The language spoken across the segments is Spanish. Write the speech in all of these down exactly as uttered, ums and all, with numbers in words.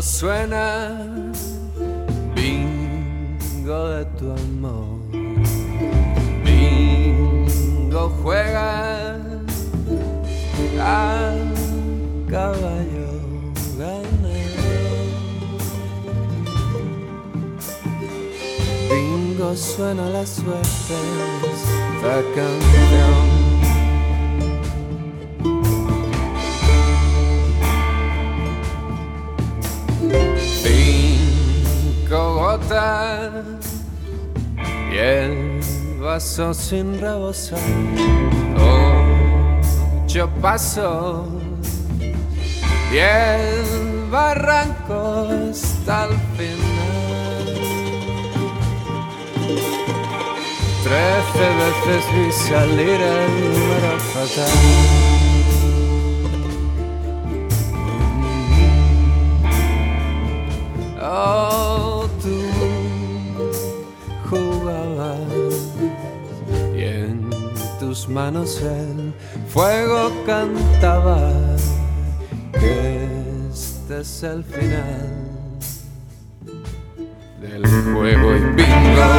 suena, bingo de tu amor. Bingo juega al caballo ganador. Bingo suena la suerte, esta canción. Cinco gotas y el vaso sin rebosar. Ocho pasos y el barranco hasta el final. Trece veces vi salir el número fatal. Oh, tú jugabas y en tus manos el fuego cantaba que este es el final del juego y bingo.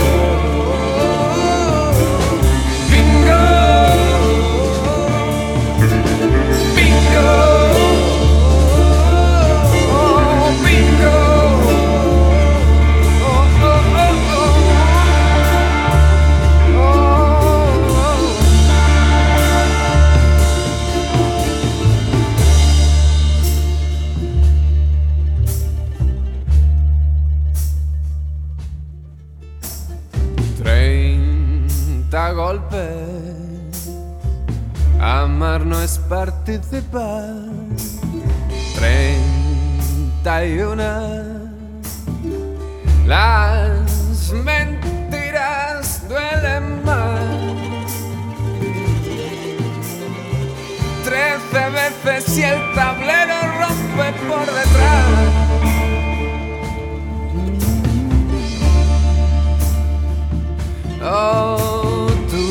Treinta golpes, amar no es participar. Treinta y una, las mentiras duelen más. Trece veces y el tablero rompe por detrás. Oh, tú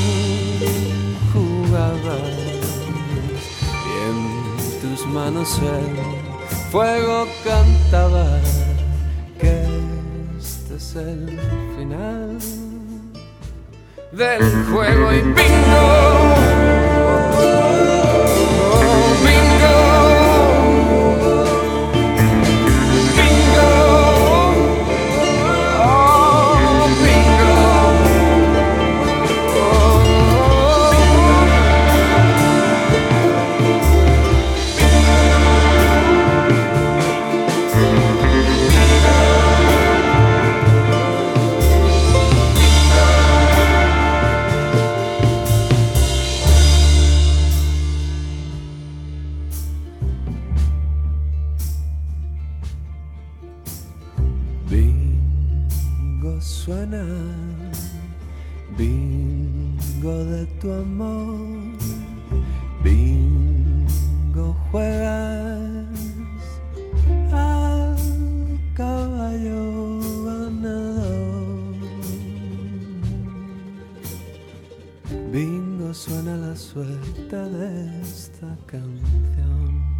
jugabas y en tus manos el fuego cantaba que este es el final del juego y bingo. Bingo suena, bingo de tu amor. Bingo juegas al caballo ganador. Bingo suena la suerte de esta canción.